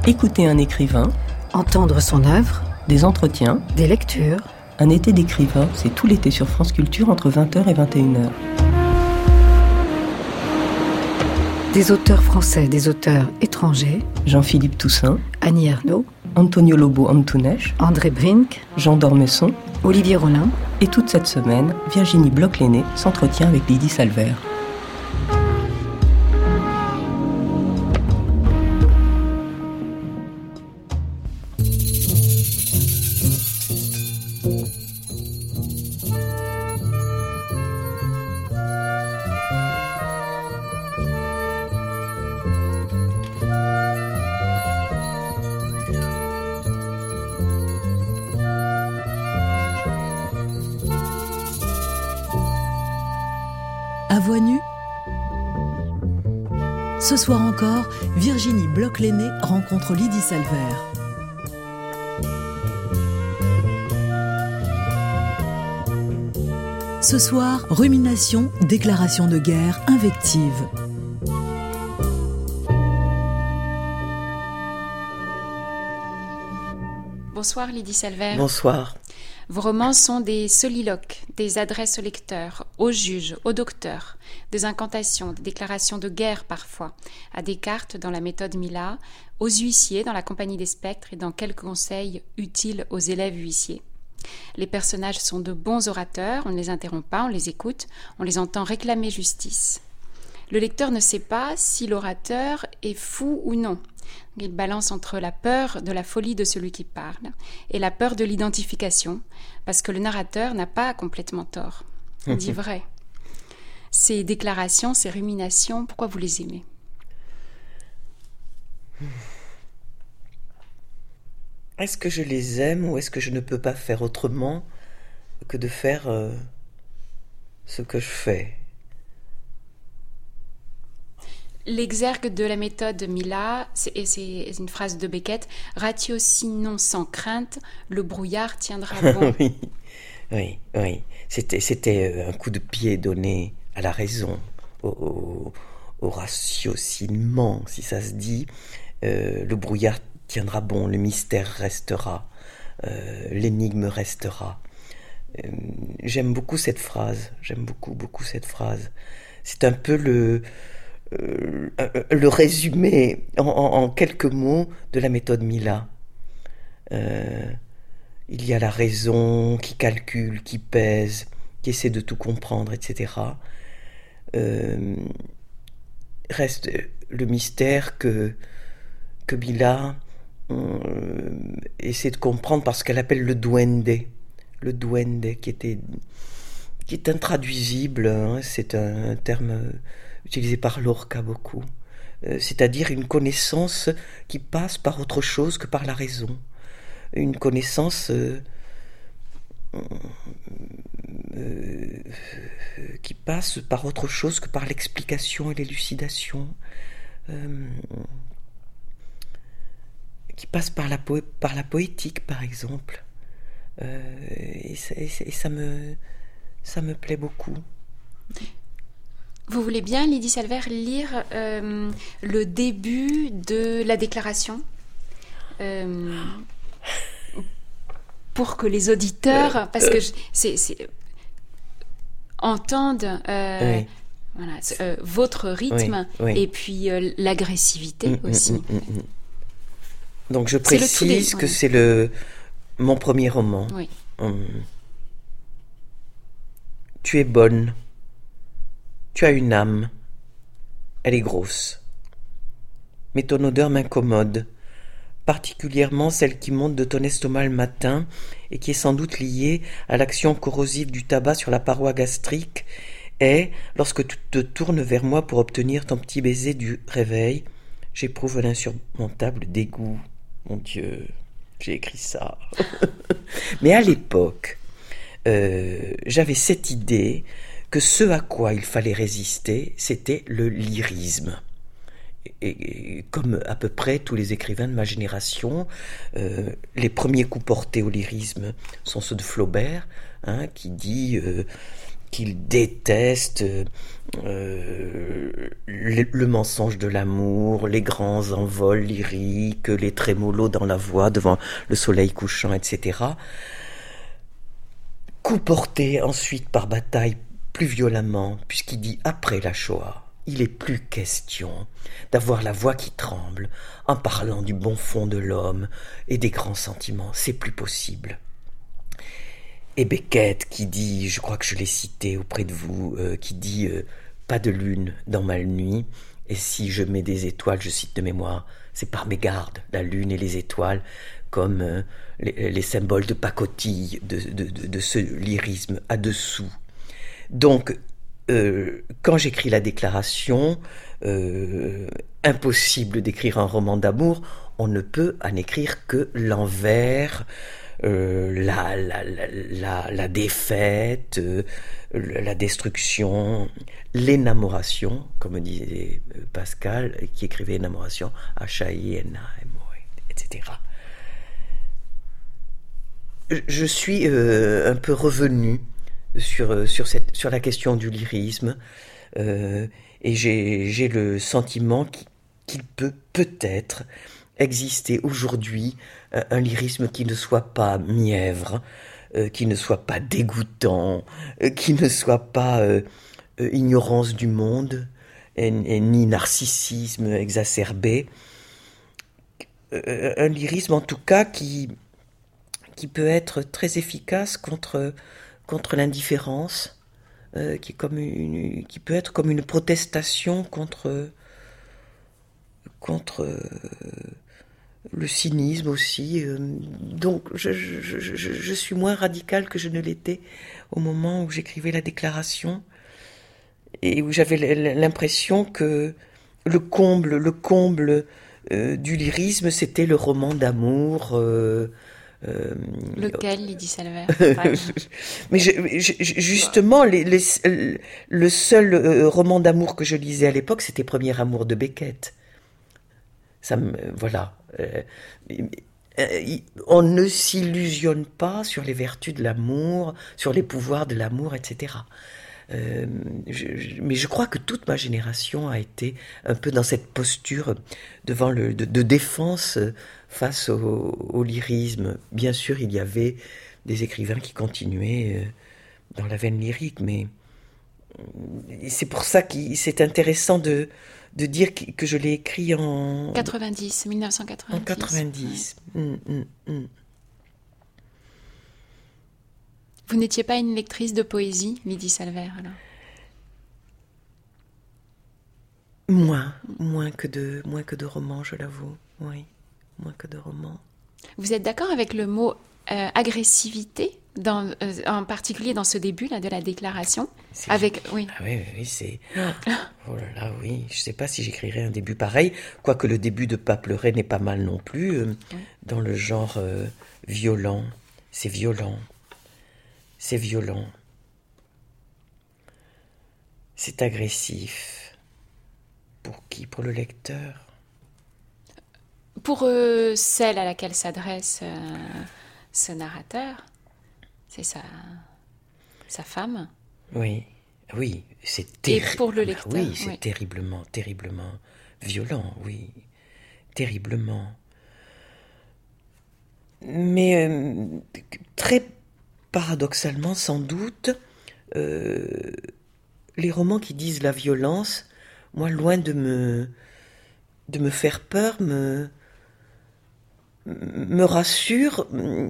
Écouter un écrivain, entendre son œuvre, des entretiens, des lectures. Un été d'écrivain, c'est tout l'été sur France Culture entre 20h et 21h. Des auteurs français, des auteurs étrangers. Jean-Philippe Toussaint, Annie Ernaux, Antonio Lobo Antunes, André Brink, Jean d'Ormesson, Olivier Rollin. Et toute cette semaine, Virginie Bloch-Lenné s'entretient avec Lydie Salver. À voix nue. Ce soir encore, Virginie Bloch-Lenné rencontre Lydie Salver. Ce soir, rumination, déclaration de guerre, invective. Bonsoir Lydie Salver. Bonsoir. Vos romans sont des soliloques, des adresses aux lecteurs, aux juges, aux docteurs, des incantations, des déclarations de guerre parfois, à Descartes dans la méthode Mila, aux huissiers dans la compagnie des spectres et dans quelques conseils utiles aux élèves huissiers. Les personnages sont de bons orateurs, on ne les interrompt pas, on les écoute, on les entend réclamer justice. Le lecteur ne sait pas si l'orateur est fou ou non. Il balance entre la peur de la folie de celui qui parle et la peur de l'identification, parce que le narrateur n'a pas complètement tort. Il dit vrai. Ces déclarations, ces ruminations, pourquoi vous les aimez ? Est-ce que je les aime ou est-ce que je ne peux pas faire autrement que de faire ce que je fais ? L'exergue de la méthode Mila, c'est une phrase de Beckett, « Ratiocinons sans crainte, le brouillard tiendra bon ». Oui. C'était un coup de pied donné à la raison, au ratiocinement, si ça se dit. Le brouillard tiendra bon, le mystère restera, l'énigme restera. J'aime beaucoup cette phrase, j'aime beaucoup cette phrase. C'est un peu le résumé en quelques mots de la méthode Mila. Il y a la raison qui calcule, qui pèse, qui essaie de tout comprendre, etc. Reste le mystère que Mila essaie de comprendre par ce qu'elle appelle le duende, qui est intraduisible, hein, c'est un terme utilisé par Lorca beaucoup, c'est-à-dire une connaissance qui passe par autre chose que par la raison, une connaissance qui passe par autre chose que par l'explication et l'élucidation, qui passe par la poétique par exemple, et ça me plaît beaucoup. Vous voulez bien, Lydie Salver, lire le début de la déclaration pour que les auditeurs, parce que entendent votre rythme et puis l'agressivité aussi. Donc je précise que c'est mon premier roman. Oui. Tu es bonne. Tu as une âme, elle est grosse. Mais ton odeur m'incommode, particulièrement celle qui monte de ton estomac le matin et qui est sans doute liée à l'action corrosive du tabac sur la paroi gastrique et, lorsque tu te tournes vers moi pour obtenir ton petit baiser du réveil, j'éprouve un insurmontable dégoût. Mon Dieu, j'ai écrit ça. Mais à l'époque, j'avais cette idée que ce à quoi il fallait résister, c'était le lyrisme. Et comme à peu près tous les écrivains de ma génération, les premiers coups portés au lyrisme sont ceux de Flaubert, hein, qui dit qu'il déteste le mensonge de l'amour, les grands envols lyriques, les trémolos dans la voix devant le soleil couchant, etc. Coup porté ensuite par Bataille plus violemment, puisqu'il dit après la Shoah, il est plus question d'avoir la voix qui tremble en parlant du bon fond de l'homme et des grands sentiments, c'est plus possible. Et Beckett qui dit, je crois que je l'ai cité auprès de vous, qui dit pas de lune dans ma nuit, et si je mets des étoiles, je cite de mémoire, c'est par mégarde, la lune et les étoiles, comme les symboles de pacotille de ce lyrisme à dessous. Donc, quand j'écris la déclaration, impossible d'écrire un roman d'amour, on ne peut en écrire que l'envers, la défaite, la destruction, l'énamoration, comme disait Pascal, qui écrivait énamoration, etc. Je suis un peu revenu sur la question du lyrisme, et j'ai le sentiment qu'il peut peut-être exister aujourd'hui un lyrisme qui ne soit pas mièvre, qui ne soit pas dégoûtant, qui ne soit pas ignorance du monde, ni narcissisme exacerbé. Un lyrisme en tout cas qui peut être très efficace contre l'indifférence, qui peut être comme une protestation contre le cynisme aussi. Donc je suis moins radical que je ne l'étais au moment où j'écrivais la déclaration, et où j'avais l'impression que le comble du lyrisme, c'était le roman d'amour. Lequel, Lydie Salver? Mais justement, le seul roman d'amour que je lisais à l'époque, c'était Premier amour de Beckett. Voilà. On ne s'illusionne pas sur les vertus de l'amour, sur les pouvoirs de l'amour, etc. Mais je crois que toute ma génération a été un peu dans cette posture de défense face au lyrisme. Dire sûr, il y avait des écrivains qui continuaient dans la veine lyrique, mais c'est pour ça que c'est intéressant de dire que je l'ai écrit en 1990. En 90. Ouais. Vous n'étiez pas une lectrice de poésie, Lydie Salver, alors? Moins que de romans, je l'avoue. Oui, moins que de romans. Vous êtes d'accord avec le mot agressivité, en particulier dans ce début là de la déclaration? Oui. Ah oui, c'est... Oh là là, oui. Je ne sais pas si j'écrirais un début pareil, quoique le début de Pas pleurer n'est pas mal non plus, dans le genre violent. C'est violent. C'est violent. C'est agressif. Pour qui? Pour le lecteur? Pour celle à laquelle s'adresse ce narrateur, c'est sa femme. Oui, c'est terrible. Et pour le lecteur, oui, c'est terriblement violent, oui, terriblement. Mais très paradoxalement, sans doute, les romans qui disent la violence, moi, loin de me faire peur, me rassurent,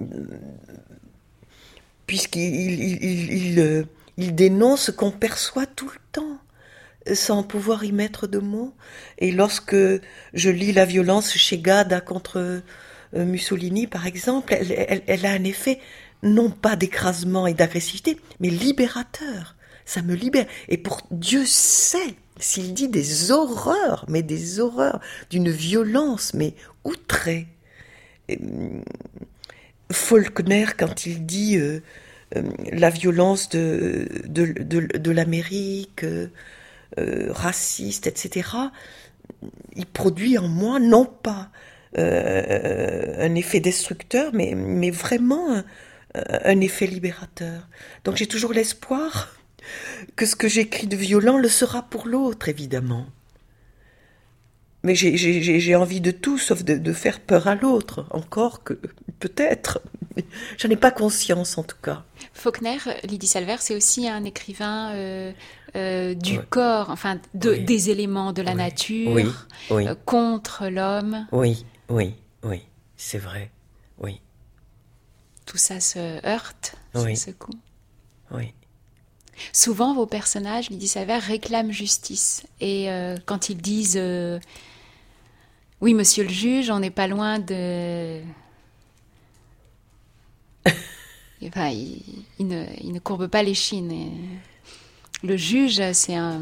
puisqu'il dénonce ce qu'on perçoit tout le temps, sans pouvoir y mettre de mots. Et lorsque je lis la violence chez Gada contre Mussolini, par exemple, elle a un effet, non pas d'écrasement et d'agressivité, mais libérateur. Ça me libère. Et pour Dieu sait, s'il dit des horreurs, mais des horreurs, d'une violence, mais outrée. Faulkner, quand il dit la violence de l'Amérique, raciste, etc., il produit en moi non pas un effet destructeur, mais vraiment un effet libérateur. Donc j'ai toujours l'espoir que ce que j'écris de violent le sera pour l'autre, évidemment. Mais j'ai envie de tout, sauf de faire peur à l'autre, encore que, peut-être. J'en ai pas conscience, en tout cas. Faulkner, Lydie Salvert, c'est aussi un écrivain du corps, enfin, des éléments de la nature, contre l'homme. Oui, c'est vrai, oui. Tout ça se heurte, se secoue. Oui. Souvent, vos personnages, Lydie Salvert, réclament justice. Et quand ils disent oui, monsieur le juge, on n'est pas loin de... Enfin, il ne courbe pas l'échine. Et... Le juge, c'est un...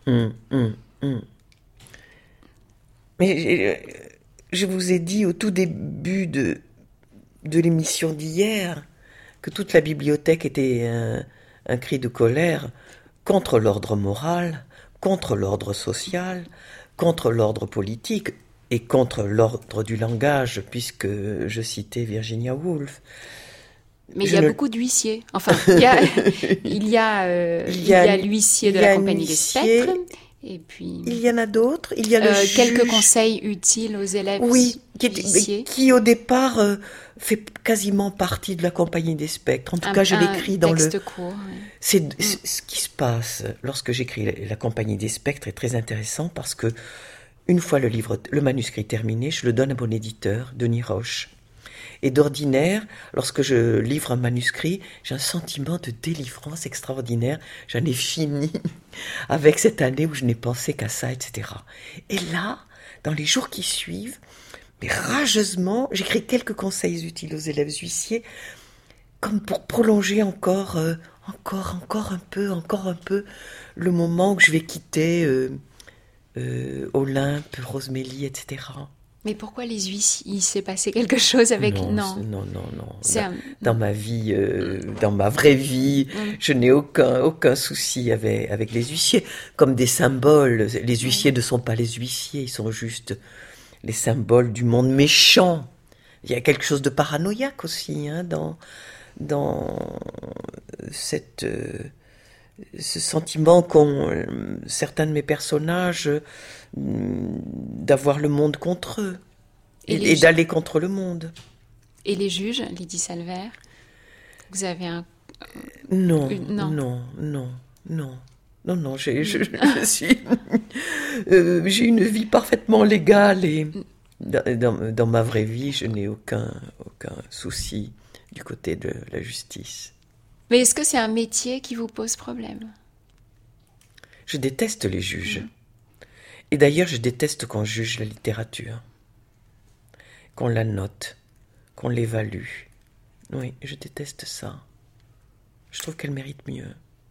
Mais je vous ai dit au tout début de l'émission d'hier que toute la bibliothèque était un cri de colère contre l'ordre moral, contre l'ordre social, contre l'ordre politique et contre l'ordre du langage, puisque je citais Virginia Woolf. Mais il y a beaucoup d'huissiers. Enfin, il y a l'huissier de la Compagnie des Spectres. Et puis, il y en a d'autres. Il y a le juge. Quelques conseils utiles aux élèves. Oui, qui au départ fait quasiment partie de la Compagnie des Spectres. En tout cas, je l'écris dans le texte court. Oui. C'est ce qui se passe lorsque j'écris la Compagnie des Spectres est très intéressant parce que une fois le manuscrit terminé, je le donne à mon éditeur, Denis Roche. Et d'ordinaire, lorsque je livre un manuscrit, j'ai un sentiment de délivrance extraordinaire. J'en ai fini avec cette année où je n'ai pensé qu'à ça, etc. Et là, dans les jours qui suivent, mais rageusement, j'écris quelques conseils utiles aux élèves huissiers, comme pour prolonger encore un peu, le moment où je vais quitter Olympe, Rosemélie, etc. Mais pourquoi les huissiers? Il s'est passé quelque chose avec... Non. Dans ma vie, dans ma vraie vie, je n'ai aucun souci avec les huissiers. Comme des symboles, les huissiers ne sont pas les huissiers, ils sont juste les symboles du monde méchant. Il y a quelque chose de paranoïaque aussi dans ce sentiment qu'ont certains de mes personnages d'avoir le monde contre eux et d'aller contre le monde. Et les juges, Lydie Salvert, vous avez un... Non, j'ai une vie parfaitement légale et dans ma vraie vie, je n'ai aucun souci du côté de la justice. Mais est-ce que c'est un métier qui vous pose problème? Je déteste les juges. Et d'ailleurs, je déteste qu'on juge la littérature, qu'on la note, qu'on l'évalue. Oui, je déteste ça. Je trouve qu'elle mérite mieux.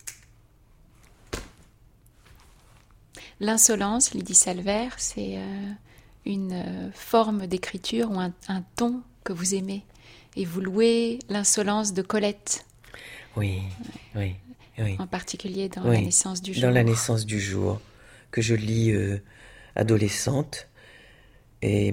L'insolence, Lydie Salvert, c'est une forme d'écriture ou un ton que vous aimez. Et vous louez l'insolence de Colette. Oui. En particulier dans La naissance du jour. Dans La naissance du jour, que je lis adolescente. Et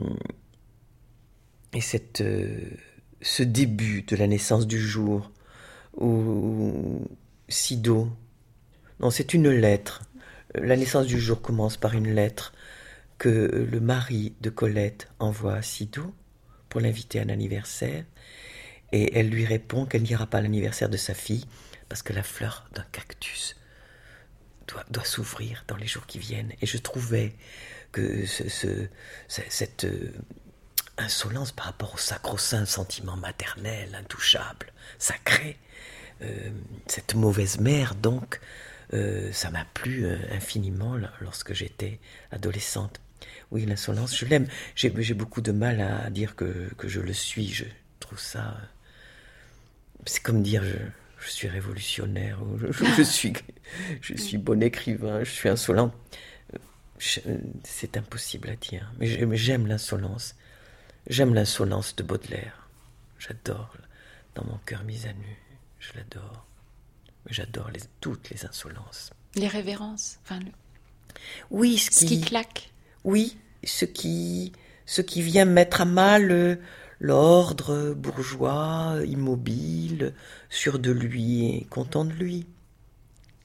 ce début de La naissance du jour, où Sido... Non, c'est une lettre. La naissance du jour commence par une lettre que le mari de Colette envoie à Sido pour l'inviter à un anniversaire. Et elle lui répond qu'elle n'ira pas à l'anniversaire de sa fille parce que la fleur d'un cactus doit s'ouvrir dans les jours qui viennent. Et je trouvais que cette insolence par rapport au sacro-saint sentiment maternel, intouchable, sacré, cette mauvaise mère, donc, ça m'a plu infiniment lorsque j'étais adolescente. Oui, l'insolence, je l'aime. J'ai beaucoup de mal à dire que je le suis. Je trouve ça... C'est comme dire je suis révolutionnaire, ou je suis bon écrivain, je suis insolent. C'est impossible à dire. Mais j'aime l'insolence. J'aime l'insolence de Baudelaire. J'adore, dans mon cœur mis à nu. Je l'adore. Mais j'adore toutes les insolences. Les révérences. Oui, ce qui claque. Oui, ce qui vient mettre à mal l'ordre bourgeois, immobile, sûr de lui et content de lui.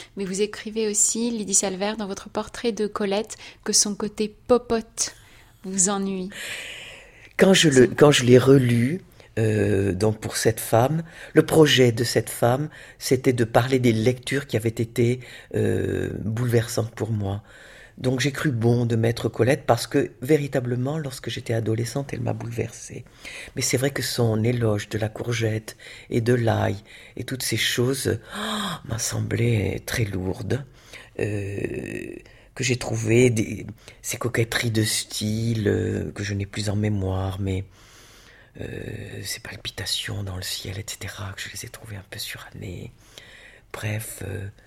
mais vous écrivez aussi, Lydie Salvers, dans votre portrait de Colette, que son côté popote vous ennuie. Quand je l'ai relu, donc pour cette femme, le projet de cette femme, c'était de parler des lectures qui avaient été bouleversantes pour moi. Donc j'ai cru bon de mettre Colette parce que véritablement, lorsque j'étais adolescente, elle m'a bouleversée. Mais c'est vrai que son éloge de la courgette et de l'ail et toutes ces choses m'a semblé très lourdes. Que j'ai trouvé ces coquetteries de style que je n'ai plus en mémoire, mais ces palpitations dans le ciel, etc., que je les ai trouvées un peu surannées. Bref,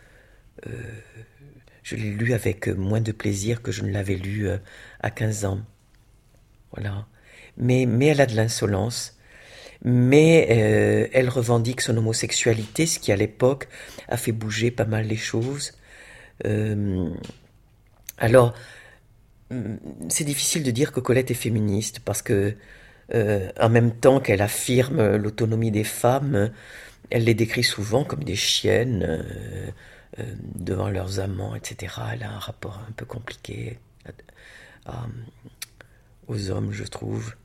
je l'ai lu avec moins de plaisir que je ne l'avais lu à 15 ans. Voilà. Mais elle a de l'insolence. Mais elle revendique son homosexualité, ce qui à l'époque a fait bouger pas mal les choses. Alors, c'est difficile de dire que Colette est féministe parce que en même temps qu'elle affirme l'autonomie des femmes, elle les décrit souvent comme des chiennes devant leurs amants, etc. Elle a un rapport un peu compliqué aux hommes, je trouve.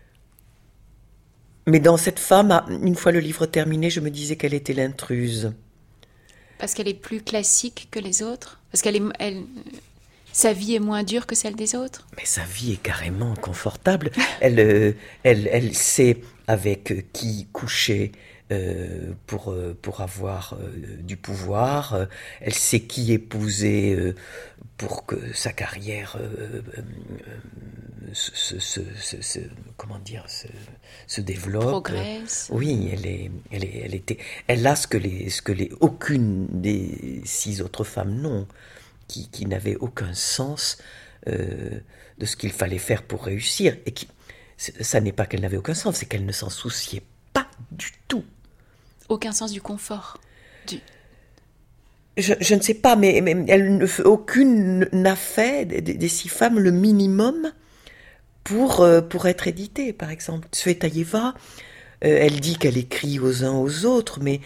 Mais dans cette femme, une fois le livre terminé, je me disais qu'elle était l'intruse. Parce qu'elle est plus classique que les autres? Parce sa vie est moins dure que celle des autres? Mais sa vie est carrément confortable. Elle sait avec qui coucher pour avoir du pouvoir. Elle sait qui épouser pour que sa carrière se développe. Progresse. Oui, elle a ce que aucune des 6 autres femmes n'ont, qui n'avaient aucun sens de ce qu'il fallait faire pour réussir. Et ça n'est pas qu'elle n'avait aucun sens, c'est qu'elle ne s'en souciait pas du tout. Aucun sens du confort. Je ne sais pas, mais aucune n'a fait des 6 femmes le minimum pour être éditée, par exemple. Tsvetaeva, elle dit qu'elle écrit aux uns aux autres, mais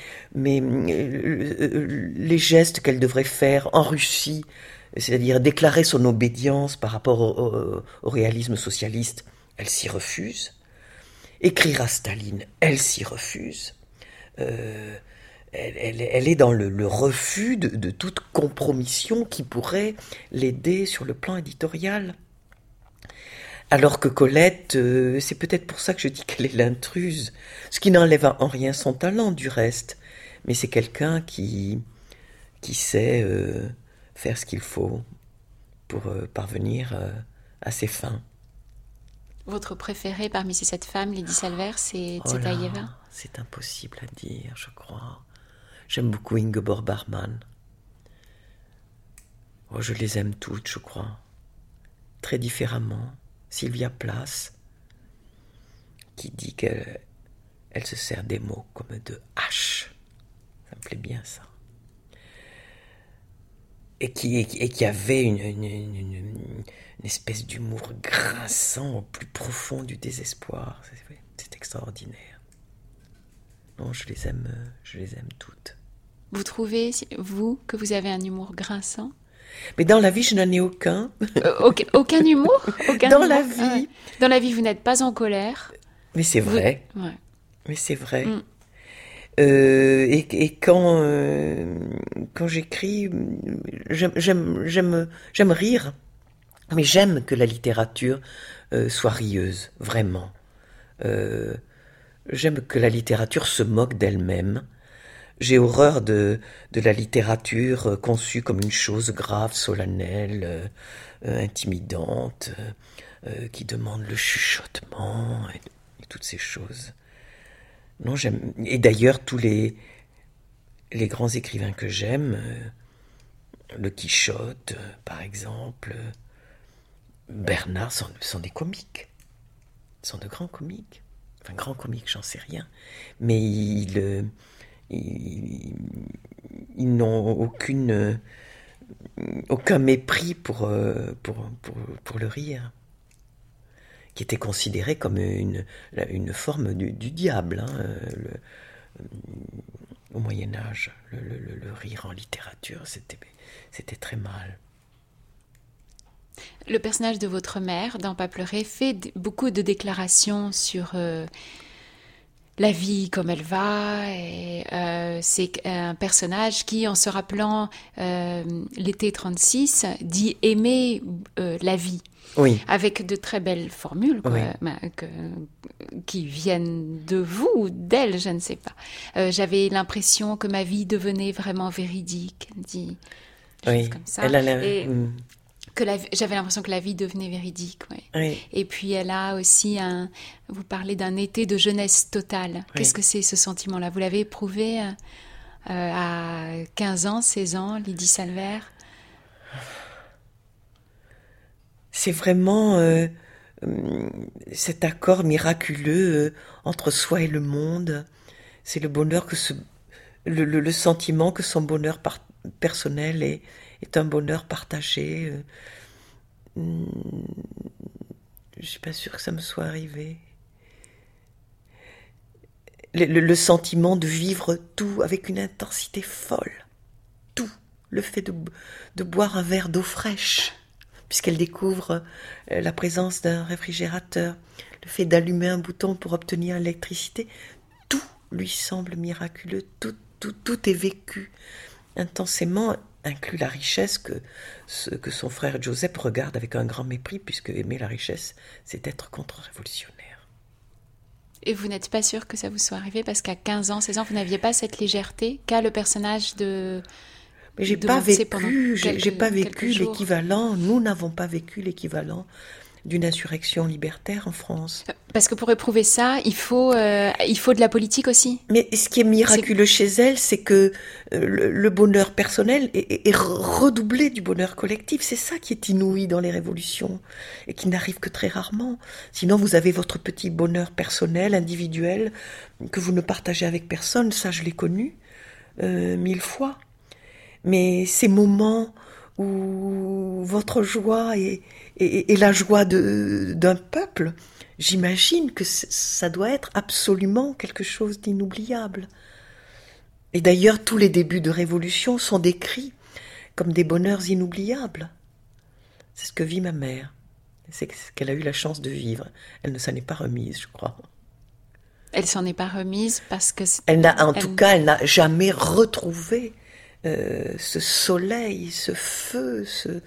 les gestes qu'elle devrait faire en Russie, c'est-à-dire déclarer son obédience par rapport au réalisme socialiste, elle s'y refuse. Écrire à Staline, elle s'y refuse. Elle est dans le refus de toute compromission qui pourrait l'aider sur le plan éditorial. Alors que Colette, c'est peut-être pour ça que je dis qu'elle est l'intruse, ce qui n'enlève en rien son talent du reste, mais c'est quelqu'un qui sait faire ce qu'il faut pour parvenir à ses fins. Votre préférée parmi ces 7 femmes, Lydie Salvers, c'est Tsvetaeva? C'est impossible à dire, je crois. J'aime beaucoup Ingeborg Bachmann. Je les aime toutes, je crois. Très différemment. Sylvia Plath, qui dit qu'elle se sert des mots comme de hache. Ça me plaît bien, ça. Et qui avait une espèce d'humour grinçant au plus profond du désespoir. C'est extraordinaire. Non, je les aime toutes. Vous trouvez, vous, que vous avez un humour grinçant? Mais dans la vie, je n'en ai aucun. Aucun humour? La vie. Ah ouais. Dans la vie, vous n'êtes pas en colère. Mais c'est vrai. Ouais. Mais c'est vrai. Et quand j'écris, j'aime rire. Mais j'aime que la littérature soit rieuse, vraiment. J'aime que la littérature se moque d'elle-même. J'ai horreur de la littérature conçue comme une chose grave, solennelle, intimidante, qui demande le chuchotement et toutes ces choses. Non, j'aime. Et d'ailleurs, tous les grands écrivains que j'aime, le Quichotte, par exemple, Bernard, sont des comiques. Sont de grands comiques. Enfin, grands comiques, j'en sais rien. Mais ils n'ont aucun mépris pour le rire, qui était considéré comme une forme du diable. au Moyen-Âge. Le rire en littérature, c'était très mal. Le personnage de votre mère, dans Pas pleurer, fait beaucoup de déclarations sur la vie comme elle va. Et, c'est un personnage qui, en se rappelant l'été 36, dit aimer la vie. Oui. Avec de très belles formules quoi, Oui. qui viennent de vous ou d'elle, je ne sais pas. J'avais l'impression que ma vie devenait vraiment véridique, elle dit des Oui. choses comme ça. Elle a Et j'avais l'impression que la vie devenait véridique. Ouais. Oui. Et puis elle a aussi vous parlez d'un été de jeunesse totale. Oui. Qu'est-ce que c'est ce sentiment-là? Vous l'avez éprouvé à 15 ans, 16 ans, Lydie Salver? C'est vraiment cet accord miraculeux entre soi et le monde. C'est le bonheur le sentiment que son bonheur personnel est un bonheur partagé. Je suis pas sûre que ça me soit arrivé. Le sentiment de vivre tout avec une intensité folle. Tout. Le fait de boire un verre d'eau fraîche, puisqu'elle découvre la présence d'un réfrigérateur, le fait d'allumer un bouton pour obtenir l'électricité, tout lui semble miraculeux, tout est vécu intensément, inclut la richesse que son frère Joseph regarde avec un grand mépris, puisque aimer la richesse, c'est être contre-révolutionnaire. Et vous n'êtes pas sûr que ça vous soit arrivé, parce qu'à 15 ans, 16 ans, vous n'aviez pas cette légèreté qu'a le personnage de... Mais j'ai pas vécu l'équivalent, nous n'avons pas vécu l'équivalent d'une insurrection libertaire en France. Parce que pour éprouver ça, il faut de la politique aussi. Mais ce qui est miraculeux chez elle, c'est que le bonheur personnel est redoublé du bonheur collectif. C'est ça qui est inouï dans les révolutions et qui n'arrive que très rarement. Sinon, vous avez votre petit bonheur personnel, individuel, que vous ne partagez avec personne. Ça, je l'ai connu 1000 fois. Mais ces moments où votre joie est la joie d'un peuple, j'imagine que ça doit être absolument quelque chose d'inoubliable. Et d'ailleurs, tous les débuts de révolution sont décrits comme des bonheurs inoubliables. C'est ce que vit ma mère. C'est ce qu'elle a eu la chance de vivre. Elle ne s'en est pas remise, je crois. Elle s'en est pas remise parce que... Elle n'a jamais retrouvé ce soleil, ce feu,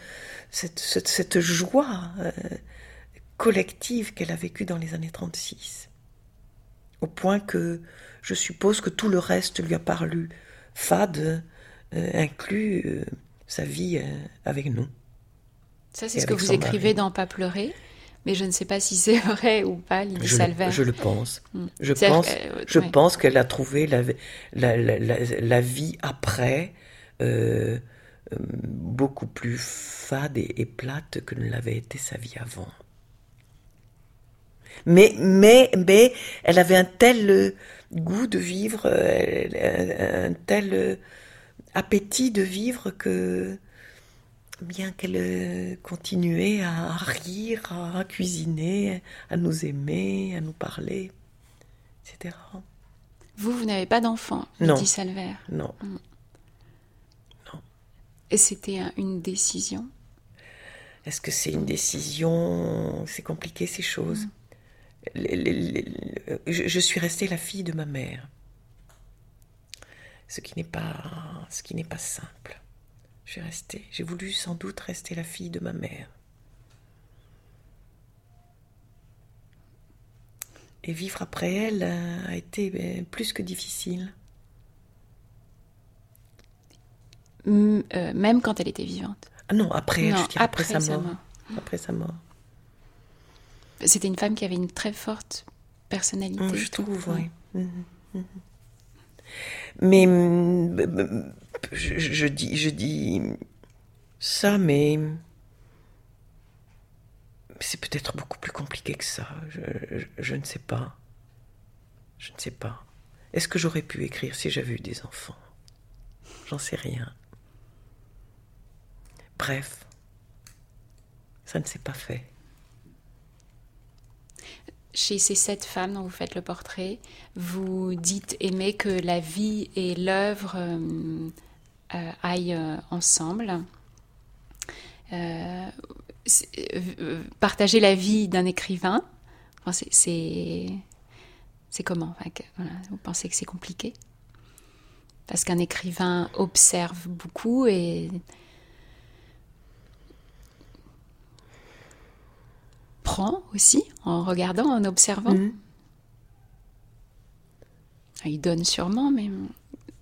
cette joie collective qu'elle a vécue dans les années 36. Au point que je suppose que tout le reste lui a paru fade, inclus sa vie avec nous. Ça, c'est ce que vous écrivez dans Pas pleurer, mais je ne sais pas si c'est vrai ou pas, Lydie Salver. Je le pense. Je pense qu'elle a trouvé la vie après beaucoup plus fade et plate que ne l'avait été sa vie avant. Mais elle avait un tel goût de vivre, un tel appétit de vivre que, bien qu'elle continuait à rire, à cuisiner, à nous aimer, à nous parler, etc. Vous n'avez pas d'enfant, Lydie Salver? Non. Et c'était une décision? Est-ce que c'est une décision? C'est compliqué, ces choses. Je suis restée la fille de ma mère. Ce qui n'est pas simple. J'ai voulu sans doute rester la fille de ma mère. Et vivre après elle a été plus que difficile. Même quand elle était vivante? Non, après sa mort. Après sa mort. C'était une femme qui avait une très forte personnalité. Je trouve, oui. Mais je dis ça, mais c'est peut-être beaucoup plus compliqué que ça. Je ne sais pas. Je ne sais pas. Est-ce que j'aurais pu écrire si j'avais eu des enfants? J'en sais rien. Bref, ça ne s'est pas fait. chez ces 7 femmes dont vous faites le portrait, vous dites aimer que la vie et l'œuvre aillent ensemble. Partager la vie d'un écrivain, c'est comment, voilà, vous pensez que c'est compliqué? Parce qu'un écrivain observe beaucoup et prend aussi en regardant, en observant. Il donne sûrement, mais... Moi,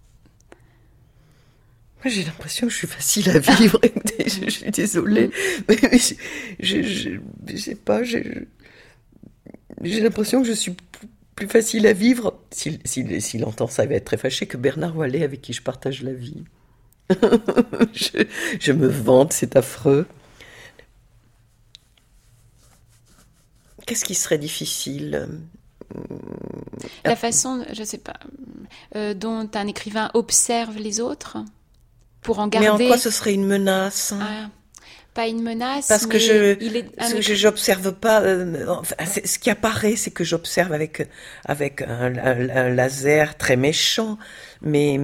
j'ai l'impression que je suis facile à vivre. Je suis désolée. Mais je sais pas, j'ai l'impression que je suis plus facile à vivre, s'il entend ça, il va être très fâché, que Bernard Wallet, avec qui je partage la vie. je me vante, c'est affreux. Qu'est-ce qui serait difficile? La façon, je sais pas, dont un écrivain observe les autres pour en garder... Mais en quoi ce serait une menace? Pas une menace, parce mais que j'observe pas. Ce qui apparaît, c'est que j'observe avec un laser très méchant, mais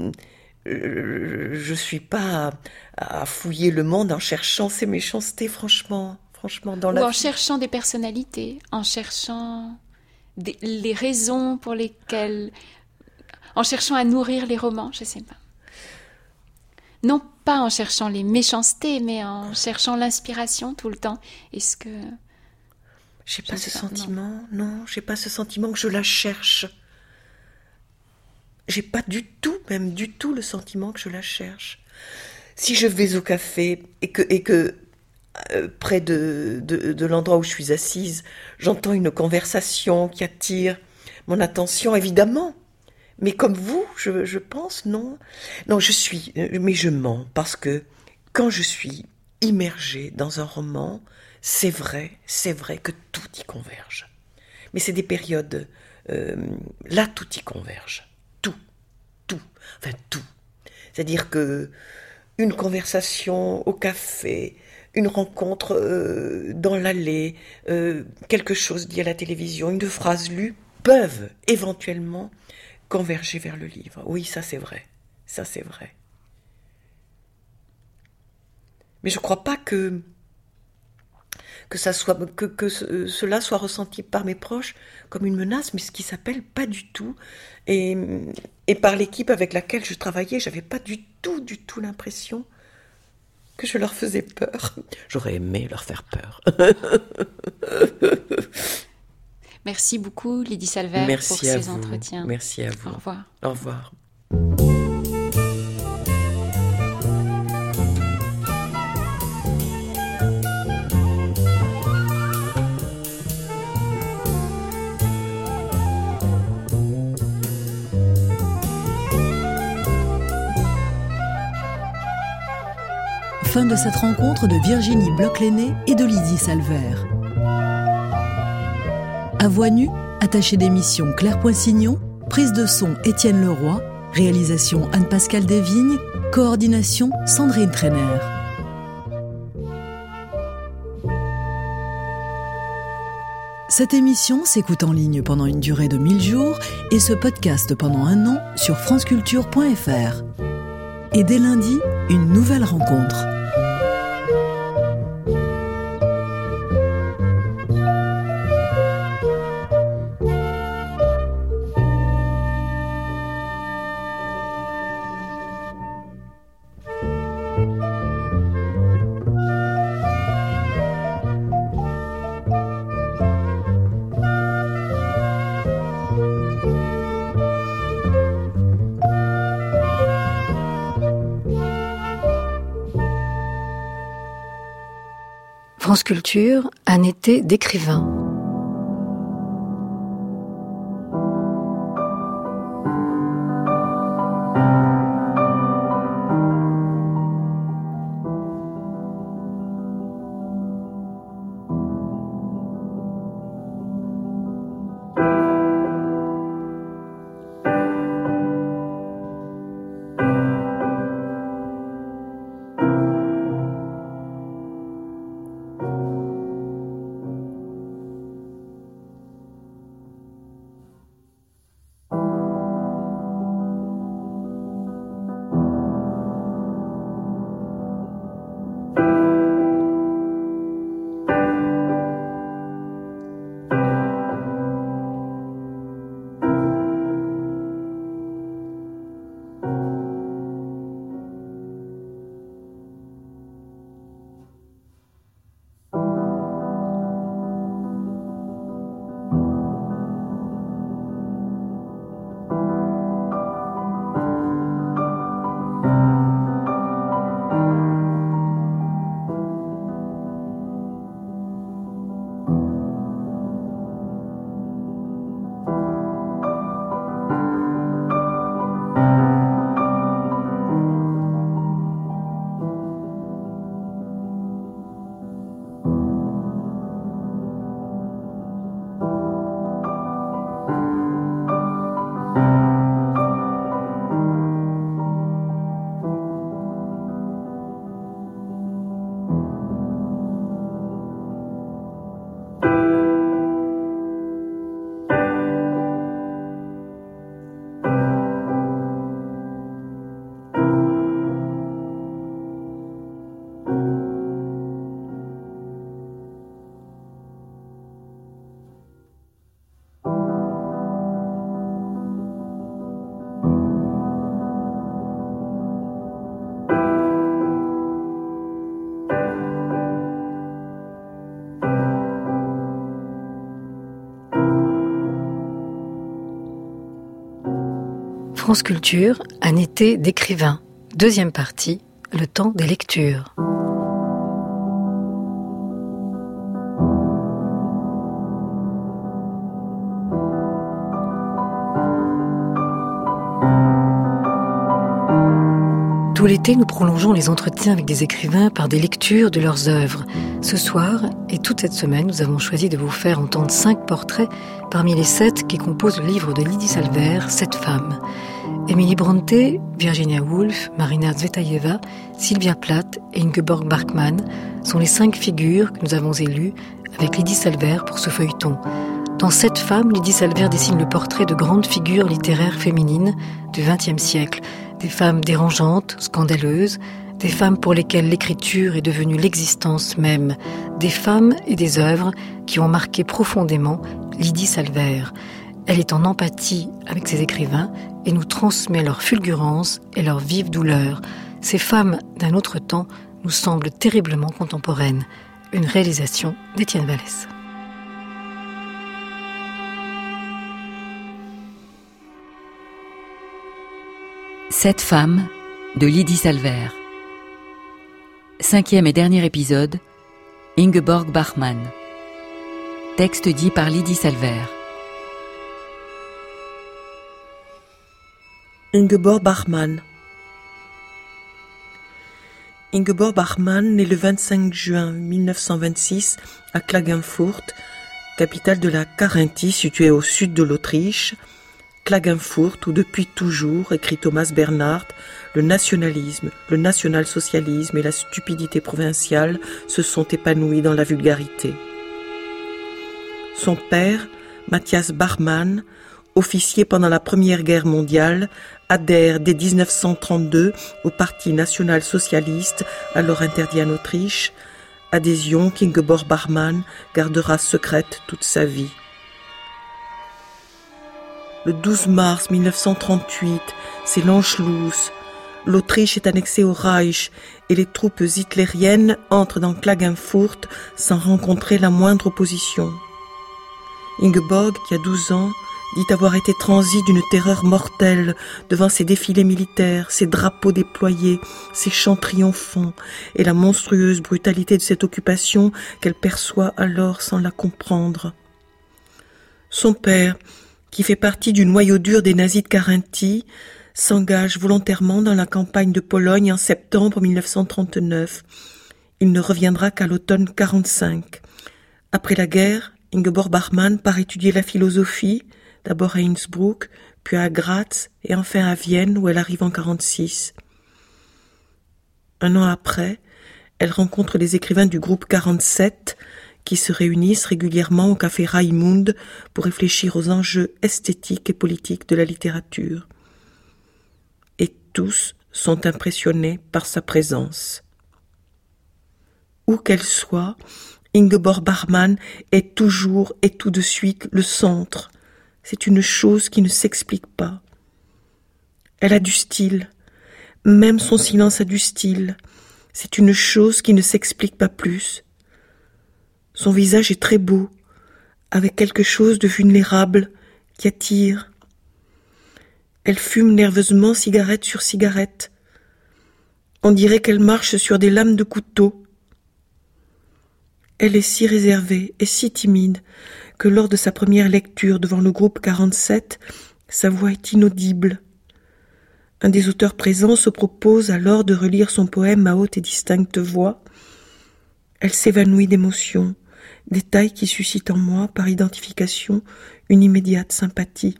je suis pas à fouiller le monde en cherchant ces méchancetés, franchement dans la vie. En cherchant des personnalités, en cherchant les raisons pour lesquelles, en cherchant à nourrir les romans, je sais pas. Non pas en cherchant les méchancetés, mais en cherchant l'inspiration tout le temps. Est-ce que... J'ai pas ce sentiment, non, j'ai pas ce sentiment que je la cherche. J'ai pas du tout le sentiment que je la cherche. Si je vais au café et que près de l'endroit où je suis assise, j'entends une conversation qui attire mon attention, évidemment. Mais comme vous, je pense, non. Non, mais je mens, parce que quand je suis immergée dans un roman, c'est vrai que tout y converge. Mais c'est des périodes, là tout y converge. Tout. C'est-à-dire que une conversation au café, une rencontre dans l'allée, quelque chose dit à la télévision, une phrase lue, peuvent éventuellement converger vers le livre. Oui, ça c'est vrai. Mais je ne crois pas que cela soit ressenti par mes proches comme une menace, mais ce qui s'appelle pas du tout. Et par l'équipe avec laquelle je travaillais, j'avais pas du tout l'impression que je leur faisais peur. J'aurais aimé leur faire peur. Merci beaucoup, Lydie Salvert, pour ces entretiens. Merci à vous. Au revoir. Au revoir. Fin de cette rencontre de Virginie Bloch-Lenné et de Lydie Salvert. À voix nue, attachée d'émission Claire Poissignon, prise de son Étienne Leroy, réalisation Anne-Pascale Desvignes, coordination Sandrine Trainer. Cette émission s'écoute en ligne pendant une durée de 1000 jours et se podcast pendant 1 an sur franceculture.fr. Et dès lundi, une nouvelle rencontre. France Culture, un été d'écrivain. France Culture, un été d'écrivains. Deuxième partie, le temps des lectures. Tout l'été, nous prolongeons les entretiens avec des écrivains par des lectures de leurs œuvres. Ce soir, et toute cette semaine, nous avons choisi de vous faire entendre 5 portraits parmi les 7 qui composent le livre de Lydie Salvert, 7 femmes. Emily Brontë, Virginia Woolf, Marina Tsvetaeva, Sylvia Plath et Ingeborg Bachmann sont les 5 figures que nous avons élues avec Lydie Salvert pour ce feuilleton. Dans 7 femmes, Lydie Salvert dessine le portrait de grandes figures littéraires féminines du XXe siècle. Des femmes dérangeantes, scandaleuses, des femmes pour lesquelles l'écriture est devenue l'existence même, des femmes et des œuvres qui ont marqué profondément Lydie Salvert. Elle est en empathie avec ses écrivains et nous transmet leur fulgurance et leur vive douleur. Ces femmes d'un autre temps nous semblent terriblement contemporaines. Une réalisation d'Étienne Vallès. Sept femmes de Lydie Salvert. 5e et dernier épisode, Ingeborg Bachmann. Texte dit par Lydie Salvert. Ingeborg Bachmann. Ingeborg Bachmann naît le 25 juin 1926 à Klagenfurt, capitale de la Carinthie située au sud de l'Autriche. Klagenfurt, où depuis toujours, écrit Thomas Bernhard, le nationalisme, le national-socialisme et la stupidité provinciale se sont épanouis dans la vulgarité. Son père, Matthias Bachmann, officier pendant la Première Guerre mondiale, adhère dès 1932 au Parti national-socialiste, alors interdit en Autriche, adhésion qu'Ingeborg Bachmann gardera secrète toute sa vie. Le 12 mars 1938, c'est l'Anschluss. L'Autriche est annexée au Reich et les troupes hitlériennes entrent dans Klagenfurt sans rencontrer la moindre opposition. Ingeborg, qui a 12 ans, dit avoir été transie d'une terreur mortelle devant ces défilés militaires, ces drapeaux déployés, ces chants triomphants et la monstrueuse brutalité de cette occupation qu'elle perçoit alors sans la comprendre. Son père, qui fait partie du noyau dur des nazis de Carinthie, s'engage volontairement dans la campagne de Pologne en septembre 1939. Il ne reviendra qu'à l'automne 1945. Après la guerre, Ingeborg Bachmann part étudier la philosophie, d'abord à Innsbruck, puis à Graz et enfin à Vienne où elle arrive en 1946. Un an après, elle rencontre les écrivains du groupe 47 qui se réunissent régulièrement au café Raimund pour réfléchir aux enjeux esthétiques et politiques de la littérature. Et tous sont impressionnés par sa présence. Où qu'elle soit, Ingeborg Bachmann est toujours et tout de suite le centre. C'est une chose qui ne s'explique pas. Elle a du style, même son silence a du style. C'est une chose qui ne s'explique pas plus. Son visage est très beau, avec quelque chose de vulnérable qui attire. Elle fume nerveusement cigarette sur cigarette. On dirait qu'elle marche sur des lames de couteau. Elle est si réservée et si timide que lors de sa première lecture devant le groupe 47, sa voix est inaudible. Un des auteurs présents se propose alors de relire son poème à haute et distincte voix. Elle s'évanouit d'émotion, détail qui suscite en moi, par identification, une immédiate sympathie.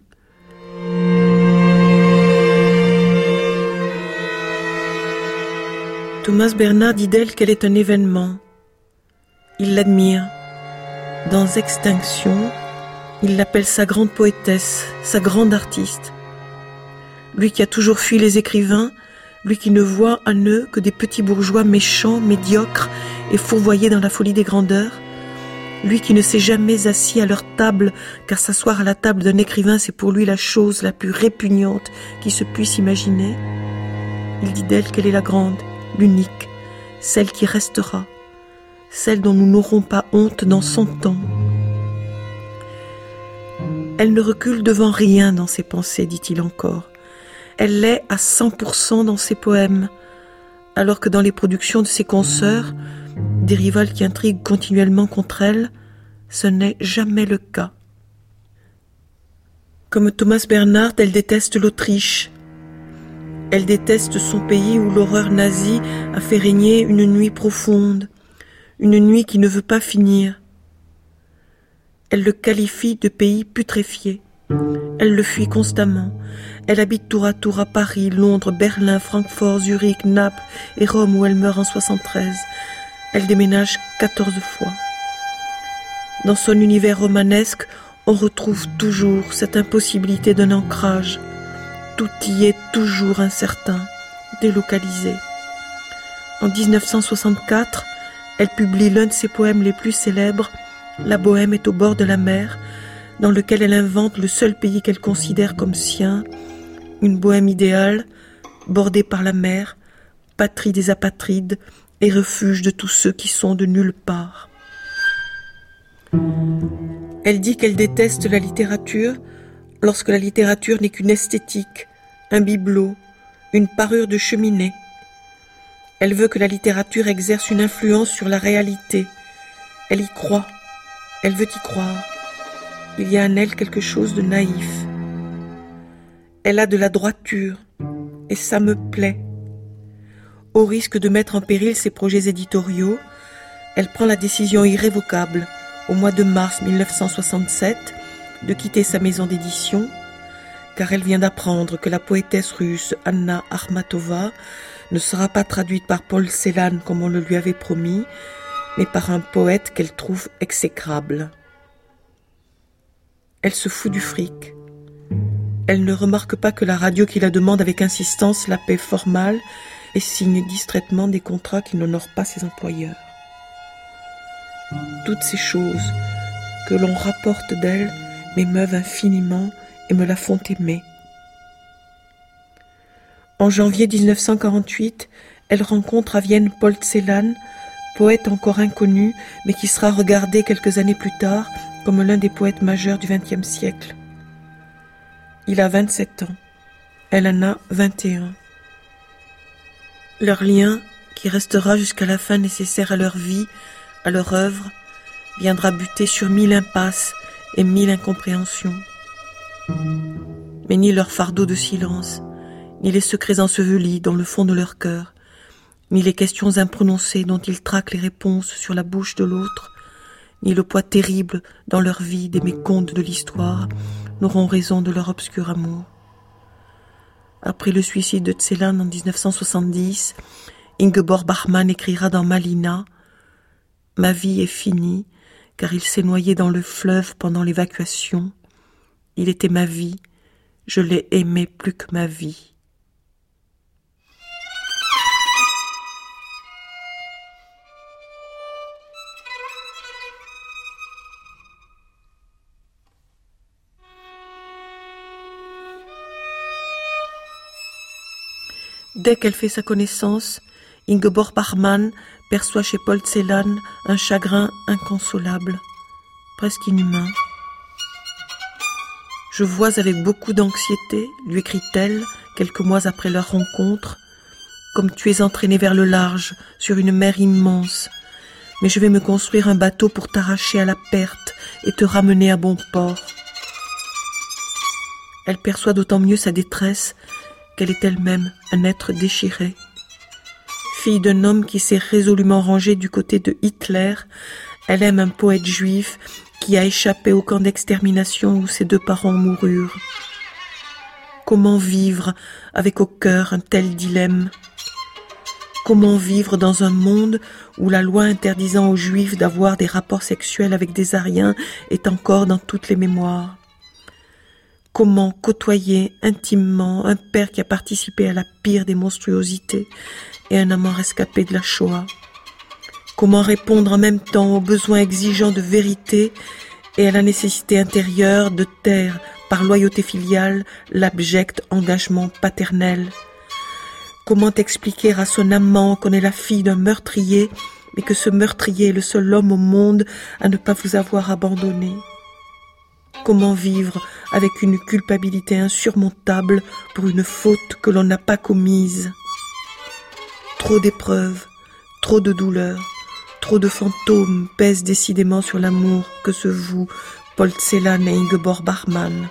Thomas Bernhard dit d'elle qu'elle est un événement. Il l'admire. Dans Extinction, il l'appelle sa grande poétesse, sa grande artiste. Lui qui a toujours fui les écrivains, lui qui ne voit en eux que des petits bourgeois méchants, médiocres et fourvoyés dans la folie des grandeurs, lui qui ne s'est jamais assis à leur table, car s'asseoir à la table d'un écrivain, c'est pour lui la chose la plus répugnante qui se puisse imaginer. Il dit d'elle qu'elle est la grande, l'unique, celle qui restera, celle dont nous n'aurons pas honte dans 100 ans. Elle ne recule devant rien dans ses pensées, dit-il encore. Elle l'est à 100% dans ses poèmes, alors que dans les productions de ses consoeurs, des rivales qui intriguent continuellement contre elle, ce n'est jamais le cas. Comme Thomas Bernhard, elle déteste l'Autriche. Elle déteste son pays où l'horreur nazie a fait régner une nuit profonde, une nuit qui ne veut pas finir. Elle le qualifie de pays putréfié. Elle le fuit constamment. Elle habite tour à tour à Paris, Londres, Berlin, Francfort, Zurich, Naples et Rome où elle meurt en 73. Elle déménage 14 fois. Dans son univers romanesque, on retrouve toujours cette impossibilité d'un ancrage. Tout y est toujours incertain, délocalisé. En 1964, elle publie l'un de ses poèmes les plus célèbres, La Bohème est au bord de la mer, dans lequel elle invente le seul pays qu'elle considère comme sien, une Bohème idéale, bordée par la mer, patrie des apatrides et refuge de tous ceux qui sont de nulle part. Elle dit qu'elle déteste la littérature lorsque la littérature n'est qu'une esthétique, un bibelot, une parure de cheminée. Elle veut que la littérature exerce une influence sur la réalité. Elle y croit, elle veut y croire. Il y a en elle quelque chose de naïf. Elle a de la droiture, et ça me plaît. Au risque de mettre en péril ses projets éditoriaux, elle prend la décision irrévocable, au mois de mars 1967, de quitter sa maison d'édition, car elle vient d'apprendre que la poétesse russe Anna Akhmatova ne sera pas traduite par Paul Celan comme on le lui avait promis, mais par un poète qu'elle trouve exécrable. Elle se fout du fric. Elle ne remarque pas que la radio qui la demande avec insistance la paie fort mal et signe distraitement des contrats qui n'honorent pas ses employeurs. Toutes ces choses que l'on rapporte d'elle m'émeuvent infiniment et me la font aimer. En janvier 1948, elle rencontre à Vienne Paul Celan, poète encore inconnu, mais qui sera regardé quelques années plus tard comme l'un des poètes majeurs du XXe siècle. Il a 27 ans, elle en a 21. Leur lien, qui restera jusqu'à la fin nécessaire à leur vie, à leur œuvre, viendra buter sur 1000 impasses et 1000 incompréhensions. Mais ni leur fardeau de silence, ni les secrets ensevelis dans le fond de leur cœur, ni les questions imprononcées dont ils traquent les réponses sur la bouche de l'autre, ni le poids terrible dans leur vie des mécomptes de l'histoire n'auront raison de leur obscur amour. Après le suicide de Celan en 1970, Ingeborg Bachmann écrira dans Malina « Ma vie est finie, car il s'est noyé dans le fleuve pendant l'évacuation. Il était ma vie, je l'ai aimé plus que ma vie. » Dès qu'elle fait sa connaissance, Ingeborg Bachmann perçoit chez Paul Celan un chagrin inconsolable, presque inhumain. « Je vois avec beaucoup d'anxiété, lui écrit-elle quelques mois après leur rencontre, comme tu es entraîné vers le large, sur une mer immense, mais je vais me construire un bateau pour t'arracher à la perte et te ramener à bon port. » Elle perçoit d'autant mieux sa détresse qu'elle est elle-même un être déchiré. Fille d'un homme qui s'est résolument rangé du côté de Hitler, elle aime un poète juif qui a échappé au camp d'extermination où ses deux parents moururent. Comment vivre avec au cœur un tel dilemme ? Comment vivre dans un monde où la loi interdisant aux Juifs d'avoir des rapports sexuels avec des Aryens est encore dans toutes les mémoires ? Comment côtoyer intimement un père qui a participé à la pire des monstruosités et un amant rescapé de la Shoah ? Comment répondre en même temps aux besoins exigeants de vérité et à la nécessité intérieure de taire par loyauté filiale l'abject engagement paternel ? Comment expliquer à son amant qu'on est la fille d'un meurtrier, mais que ce meurtrier est le seul homme au monde à ne pas vous avoir abandonné ? Comment vivre avec une culpabilité insurmontable pour une faute que l'on n'a pas commise. Trop d'épreuves, trop de douleurs, trop de fantômes pèsent décidément sur l'amour que se vouent Paul Celan et Ingeborg Bachmann.